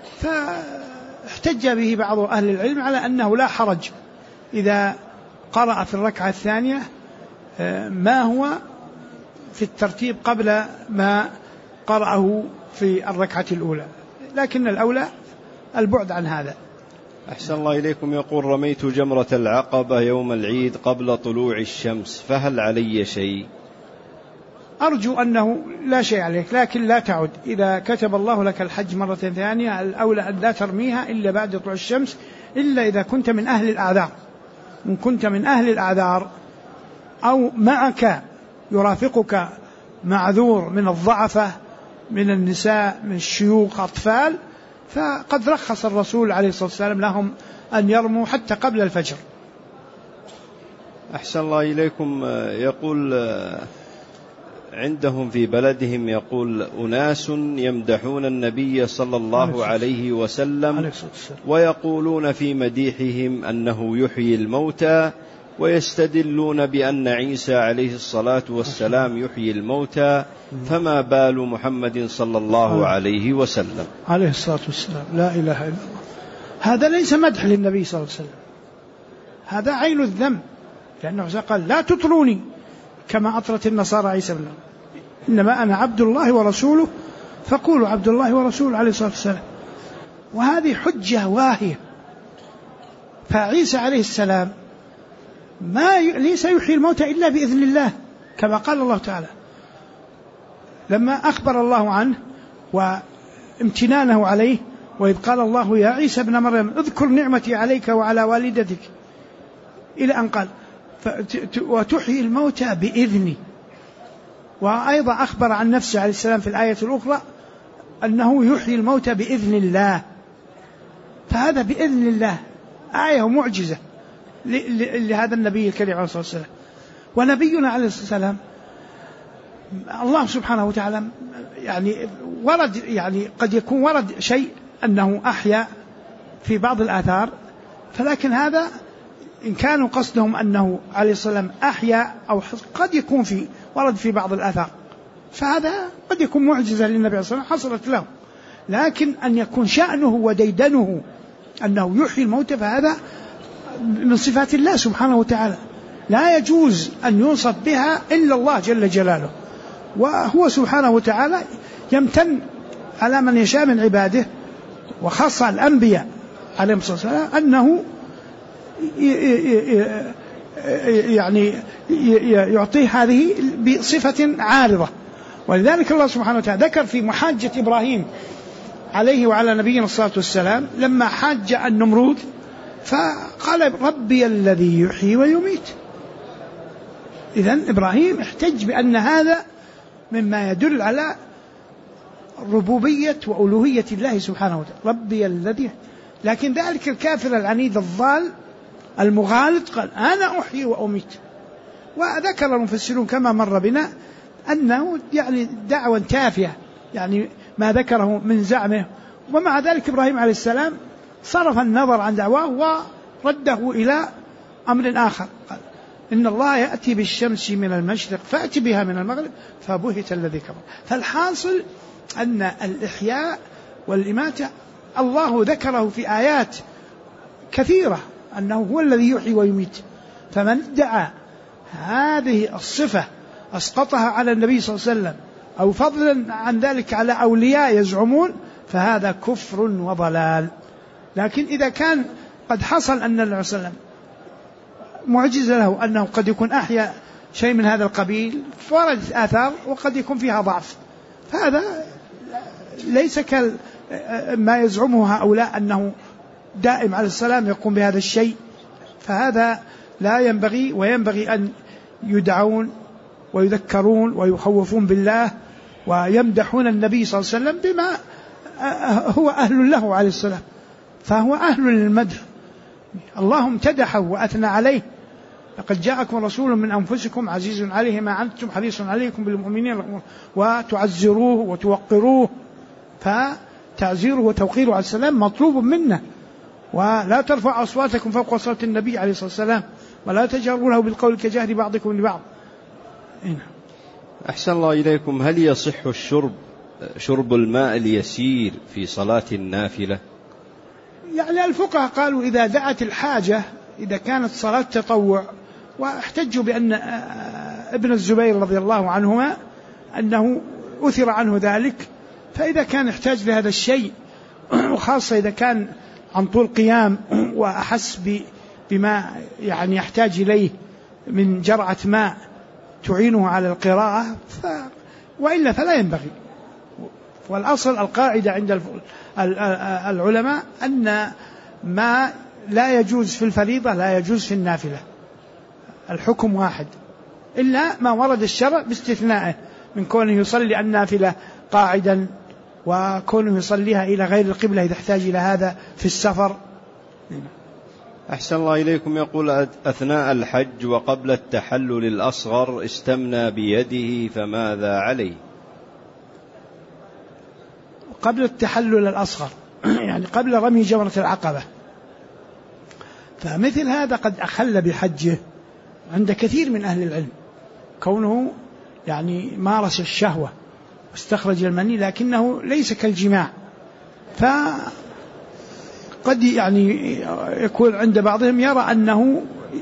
فاحتج به بعض أهل العلم على أنه لا حرج إذا قرأ في الركعة الثانية ما هو في الترتيب قبل ما قرأه في الركعة الأولى، لكن الأولى البعد عن هذا. أحسن الله إليكم. يقول رميت جمرة العقبة يوم العيد قبل طلوع الشمس فهل علي شيء؟ أرجو أنه لا شيء عليك، لكن لا تعد. إذا كتب الله لك الحج مرة ثانية الأولى أن لا ترميها إلا بعد طلوع الشمس، إلا إذا كنت من أهل الأعذار. إن كنت من أهل الأعذار أو معك يرافقك معذور من الضعفة من النساء من الشيوخ أطفال، فقد رخص الرسول عليه الصلاة والسلام لهم أن يرموا حتى قبل الفجر. أحسن الله إليكم. يقول عندهم في بلدهم يقول أناس يمدحون النبي صلى الله عليه وسلم ويقولون في مديحهم أنه يحيي الموتى، ويستدلون بأن عيسى عليه الصلاة والسلام يحيي الموتى، فما بال محمد صلى الله عليه وسلم عليه الصلاة والسلام؟ لا إله إلا الله. هذا ليس مدح للنبي صلى الله عليه وسلم، هذا عين الذم، لأنه قال لا تطروني كما أطرت النصارى عيسى ابن الله، إنما أنا عبد الله ورسوله فقولوا عبد الله ورسوله عليه الصلاة والسلام. وهذه حجة واهية. فعيسى عليه السلام ليس يحيي الموتى إلا بإذن الله كما قال الله تعالى لما أخبر الله عنه وامتنانه عليه، وإذ قال الله يا عيسى ابن مريم اذكر نعمتي عليك وعلى والدتك إلى أن قال وتحيي الموتى بإذني. وأيضا أخبر عن نفسه عليه السلام في الآية الأخرى أنه يحيي الموتى بإذن الله. فهذا بإذن الله آية ومعجزة لهذا النبي الكريم عليه الصلاة والسلام. ونبينا عليه الصلاة والسلام الله سبحانه وتعالى يعني ورد، يعني قد يكون ورد شيء أنه أحيا في بعض الآثار، فلكن هذا إن كانوا قصدهم أنه عليه الصلاة والسلام أحيا أو قد يكون ورد في بعض الآثار، فهذا قد يكون معجزة للنبي عليه الصلاة والسلام حصلت له. لكن أن يكون شأنه وديدنه أنه يحيي الموتى فهذا من صفات الله سبحانه وتعالى، لا يجوز أن يوصف بها إلا الله جل جلاله. وهو سبحانه وتعالى يمتن على من يشاء من عباده، وخاصة الأنبياء عليهم الصلاة والسلام، أنه يعني يعطيه هذه بصفة عارضة. ولذلك الله سبحانه وتعالى ذكر في محاجة إبراهيم عليه وعلى نبينا الصلاة والسلام لما حاج النمرود فقال ربي الذي يحيي ويميت. إذن إبراهيم احتج بأن هذا مما يدل على ربوبية وألوهية الله سبحانه وتعالى، ربي الذي. لكن ذلك الكافر العنيد الضال المغالط قال أنا أحيي وأميت. وذكر المفسرون كما مر بنا أنه يعني دعوة تافهة، يعني ما ذكره من زعمه. ومع ذلك إبراهيم عليه السلام صرف النظر عن دعواه ورده إلى أمر آخر، قال إن الله يأتي بالشمس من المشرق فأتي بها من المغرب فبهت الذي كفر. فالحاصل أن الإحياء والإماتة الله ذكره في آيات كثيرة أنه هو الذي يحيي ويميت. فمن ادعى هذه الصفة أسقطها على النبي صلى الله عليه وسلم أو فضلا عن ذلك على أولياء يزعمون فهذا كفر وضلال. لكن إذا كان قد حصل أن النبي صلى الله عليه وسلم معجزة له أنه قد يكون أحيا شيء من هذا القبيل فوردت آثار وقد يكون فيها ضعف، فهذا ليس كما يزعمه هؤلاء أنه دائم عليه السلام يقوم بهذا الشيء. فهذا لا ينبغي، وينبغي أن يدعون ويذكرون ويخوفون بالله ويمدحون النبي صلى الله عليه وسلم بما هو أهل له عليه السلام، فهو أهل للمدح. الله امتدحه وأثنى عليه، لقد جاءكم رسول من أنفسكم عزيز عليه ما عنتم حريص عليكم بالمؤمنين وتعزروه وتوقروه. فتعزيره وتوقيره عليه السلام مطلوب منا. ولا ترفع أصواتكم فوق صوت النبي عليه الصلاة والسلام ولا تجهروا له بالقول كجهر بعضكم لبعض. أحسن الله إليكم. هل يصح شرب الماء اليسير في صلاة النافلة؟ يعني الفقهاء قالوا إذا دعت الحاجة، إذا كانت صلاة تطوع، واحتجوا بأن ابن الزبير رضي الله عنهما أنه أثر عنه ذلك، فإذا كان يحتاج لهذا الشيء، وخاصة إذا كان عن طول قيام وأحس بما يعني يحتاج إليه من جرعة ماء تعينه على القراءة، وإلا فلا ينبغي. والأصل القاعدة عند العلماء أن ما لا يجوز في الفريضة لا يجوز في النافلة، الحكم واحد، إلا ما ورد الشرع باستثنائه من كونه يصلي النافلة قاعدا، وكونه يصليها إلى غير القبلة إذا احتاج إلى هذا في السفر. أحسن الله إليكم. يقول أثناء الحج وقبل التحلل الأصغر استمنى بيده فماذا عليه؟ قبل التحلل الأصغر يعني قبل رمي جمرة العقبة، فمثل هذا قد أخل بحجه عند كثير من أهل العلم، كونه يعني مارس الشهوة واستخرج المني، لكنه ليس كالجماع. فقد يعني يكون عند بعضهم يرى أنه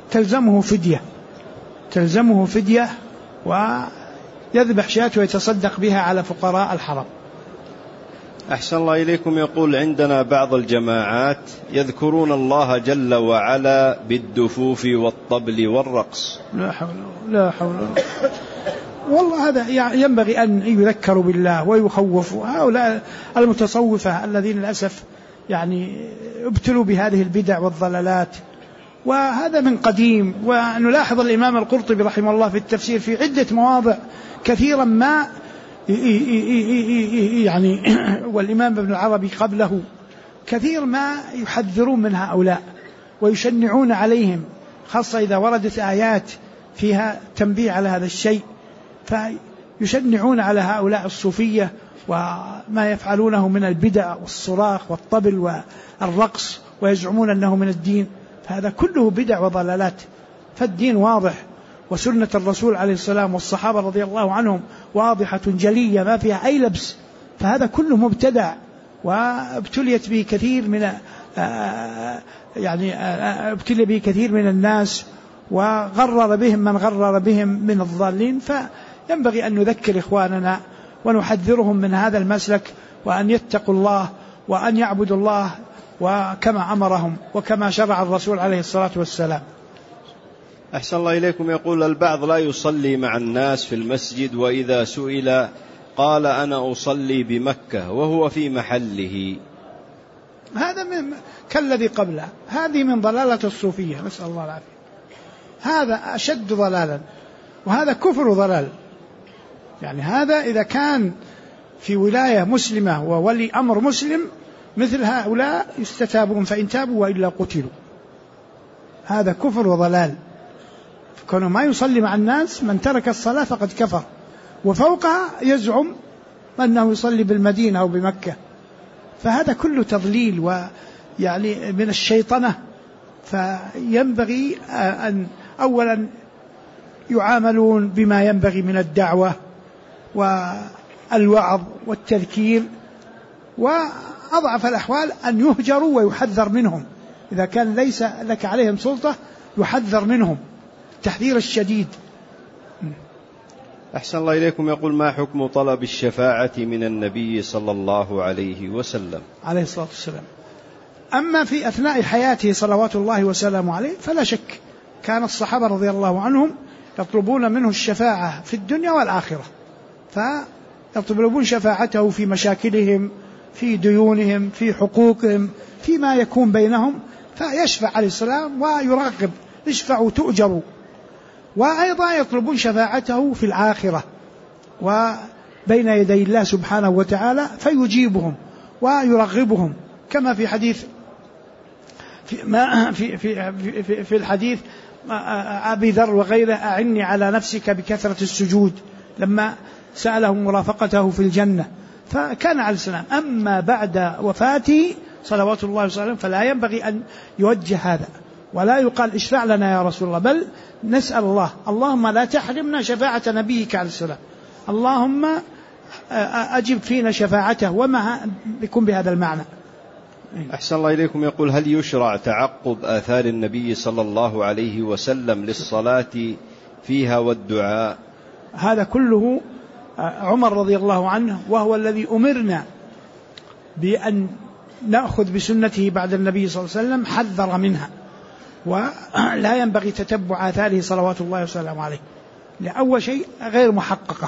تلزمه فدية ويذبح شاة ويتصدق بها على فقراء الحرم. أحسن الله إليكم. يقول عندنا بعض الجماعات يذكرون الله جل وعلا بالدفوف والطبل والرقص. لا حول والله هذا ينبغي أن يذكروا بالله ويخوفوا. هؤلاء المتصوفة الذين للأسف يعني ابتلوا بهذه البدع والضلالات، وهذا من قديم. ونلاحظ الإمام القرطبي رحمه الله في التفسير في عدة مواضع كثيرا ما يعني والإمام ابن العربي قبله كثير ما يحذرون من هؤلاء ويشنعون عليهم، خاصة إذا وردت آيات فيها تنبيه على هذا الشيء، يشنعون على هؤلاء الصوفية وما يفعلونه من البدع والصراخ والطبل والرقص ويزعمون أنه من الدين، فهذا كله بدع وضلالات. فالدين واضح، وسنة الرسول عليه السلام والصحابة رضي الله عنهم واضحة جلية ما فيها أي لبس، فهذا كله مبتدع وابتليت به كثير من ابتلي به كثير من الناس وغرر بهم من غرر بهم من الضالين. فينبغي أن نذكر إخواننا ونحذرهم من هذا المسلك، وأن يتقوا الله وأن يعبدوا الله وكما أمرهم وكما شرع الرسول عليه الصلاة والسلام. أحسن الله إليكم. يقول البعض لا يصلي مع الناس في المسجد، وإذا سئل قال أنا أصلي بمكة وهو في محله. هذا كالذي قبله، هذه من ضلالة الصوفية، نسأل الله العافية. هذا أشد ضلالا، وهذا كفر ضلال. يعني هذا إذا كان في ولاية مسلمة وولي أمر مسلم مثل هؤلاء يستتابون، فإن تابوا وإلا قتلوا. هذا كفر وضلال. كونه ما يصلي مع الناس، من ترك الصلاة فقد كفر، وفوقها يزعم أنه يصلي بالمدينة أو بمكة. فهذا كله تضليل ويعني من الشيطنة. فينبغي أن أولا يعاملون بما ينبغي من الدعوة والوعظ والتذكير، وأضعف الأحوال أن يهجروا ويحذر منهم. إذا كان ليس لك عليهم سلطة يحذر منهم التحذير الشديد. أحسن الله إليكم. يقول ما حكم طلب الشفاعة من النبي صلى الله عليه وسلم عليه الصلاة والسلام؟ أما في أثناء حياته صلوات الله وسلامه عليه فلا شك كان الصحابة رضي الله عنهم يطلبون منه الشفاعة في الدنيا والآخرة، فيطلبون شفاعته في مشاكلهم، في ديونهم، في حقوقهم، فيما يكون بينهم، فيشفع عليه السلام ويرغب اشفعوا تؤجروا. وأيضا يطلبون شفاعته في الآخرة وبين يدي الله سبحانه وتعالى فيجيبهم ويرغبهم، كما في حديث في الحديث أبي ذر وغيره أعني على نفسك بكثرة السجود لما سأله مرافقته في الجنة. فكان عليه السلام أما بعد وفاته صلوات الله وسلامه فلا ينبغي أن يوجه هذا، ولا يقال اشفع لنا يا رسول الله، بل نسأل الله اللهم لا تحرمنا شفاعة نبيك عليه السلام، اللهم أجب فينا شفاعته، وما يكون بهذا المعنى. أحسن الله إليكم. يقول هل يشرع تعقب آثار النبي صلى الله عليه وسلم للصلاة فيها والدعاء؟ هذا كله عمر رضي الله عنه وهو الذي أمرنا بأن نأخذ بسنته بعد النبي صلى الله عليه وسلم حذر منها، ولا ينبغي تتبع آثاره صلوات الله وسلامه عليه، لأول شيء غير محققة،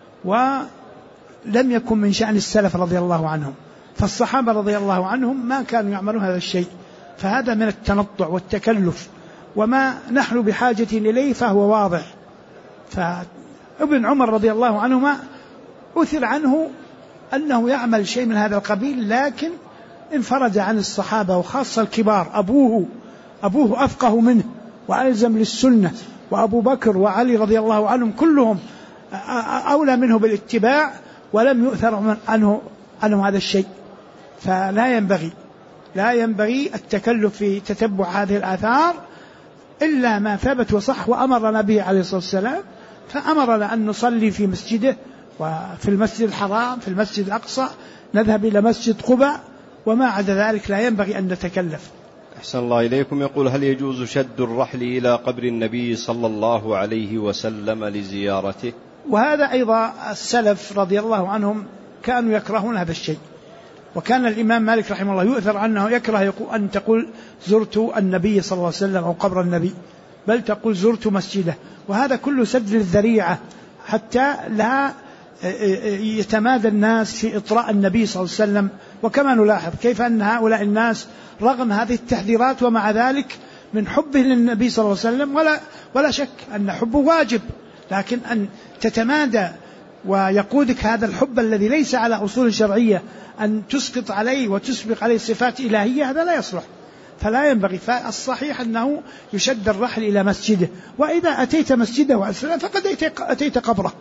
ولم يكن من شأن السلف رضي الله عنهم، فالصحابة رضي الله عنهم ما كانوا يعملون هذا الشيء، فهذا من التنطع والتكلف، وما نحن بحاجة إليه فهو واضح. فابن عمر رضي الله عنهما أثر عنه أنه يعمل شيء من هذا القبيل، لكن انفرد عن الصحابة وخاصة الكبار. أبوه أفقه منه وألزم للسنة، وأبو بكر وعلي رضي الله عنهم كلهم أولى منه بالاتباع، ولم يؤثر عنه هذا الشيء. فلا ينبغي التكلف في تتبع هذه الآثار إلا ما ثبت وصح وأمرنا به عليه الصلاة والسلام. فأمرنا أن نصلي في مسجده، وفي المسجد الحرام، في المسجد الأقصى، نذهب إلى مسجد قباء، وما عدا ذلك لا ينبغي أن نتكلف. أحسن الله إليكم. يقول هل يجوز شد الرحل إلى قبر النبي صلى الله عليه وسلم لزيارته؟ وهذا أيضا السلف رضي الله عنهم كانوا يكرهون هذا الشيء، وكان الإمام مالك رحمه الله يؤثر عنه يكره أن تقول زرت النبي صلى الله عليه وسلم أو قبر النبي، بل تقول زرت مسجده، وهذا كله سد للذريعة حتى لا يتمادى الناس في إطراء النبي صلى الله عليه وسلم. وكما نلاحظ كيف أن هؤلاء الناس رغم هذه التحذيرات ومع ذلك من حبه للنبي صلى الله عليه وسلم، ولا شك أن حبه واجب، لكن أن تتمادى ويقودك هذا الحب الذي ليس على أصول شرعية أن تسقط عليه وتسبق عليه صفات إلهية، هذا لا يصلح، فلا ينبغي. فالصحيح أنه يشد الرحل إلى مسجده، وإذا أتيت مسجده وأسلم فقد أتيت قبره،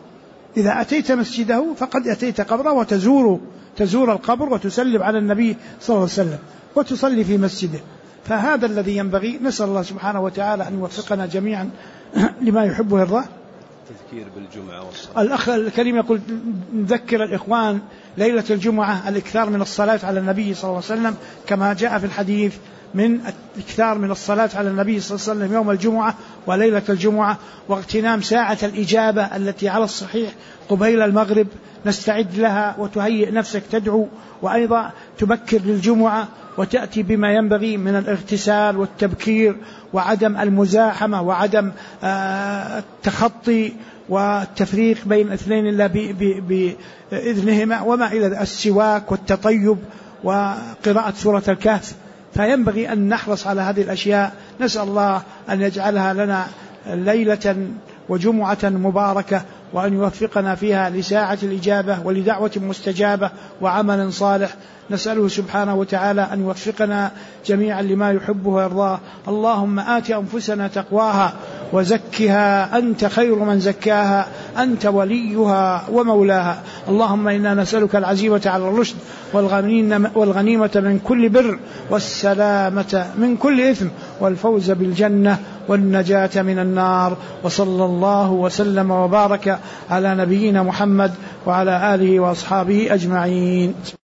إذا أتيت مسجده فقد أتيت قبره تزور القبر وتسلم على النبي صلى الله عليه وسلم وتصلي في مسجده. فهذا الذي ينبغي. نسأل الله سبحانه وتعالى أن يوفقنا جميعا لما يحبه ويرضاه. تذكير بالجمعة والصلاة. الأخ الكريم يقول نذكر الإخوان ليلة الجمعة الإكثار من الصلاة على النبي صلى الله عليه وسلم كما جاء في الحديث من الإكثار من الصلاة على النبي صلى الله عليه وسلم يوم الجمعة وليلة الجمعة، واغتنام ساعة الإجابة التي على الصحيح قبيل المغرب نستعد لها وتهيئ نفسك تدعو، وأيضا تبكر للجمعة وتأتي بما ينبغي من الاغتسال والتبكير وعدم المزاحمة وعدم التخطي والتفريق بين الاثنين إلا بإذنهما، وما إلى السواك والتطيب وقراءة سورة الكهف. فينبغي أن نحرص على هذه الأشياء. نسأل الله أن يجعلها لنا ليلة وجمعة مباركة، وأن يوفقنا فيها لساعة الإجابة ولدعوة مستجابة وعمل صالح. نسأله سبحانه وتعالى أن يوفقنا جميعا لما يحبه ويرضاه. اللهم آت أنفسنا تقواها وزكها أنت خير من زكاها أنت وليها ومولاها. اللهم إنا نسألك العزيمة على الرشد والغنيمة من كل بر والسلامة من كل إثم والفوز بالجنة والنجاة من النار. وصلى الله وسلم وبارك على نبينا محمد وعلى آله وأصحابه أجمعين.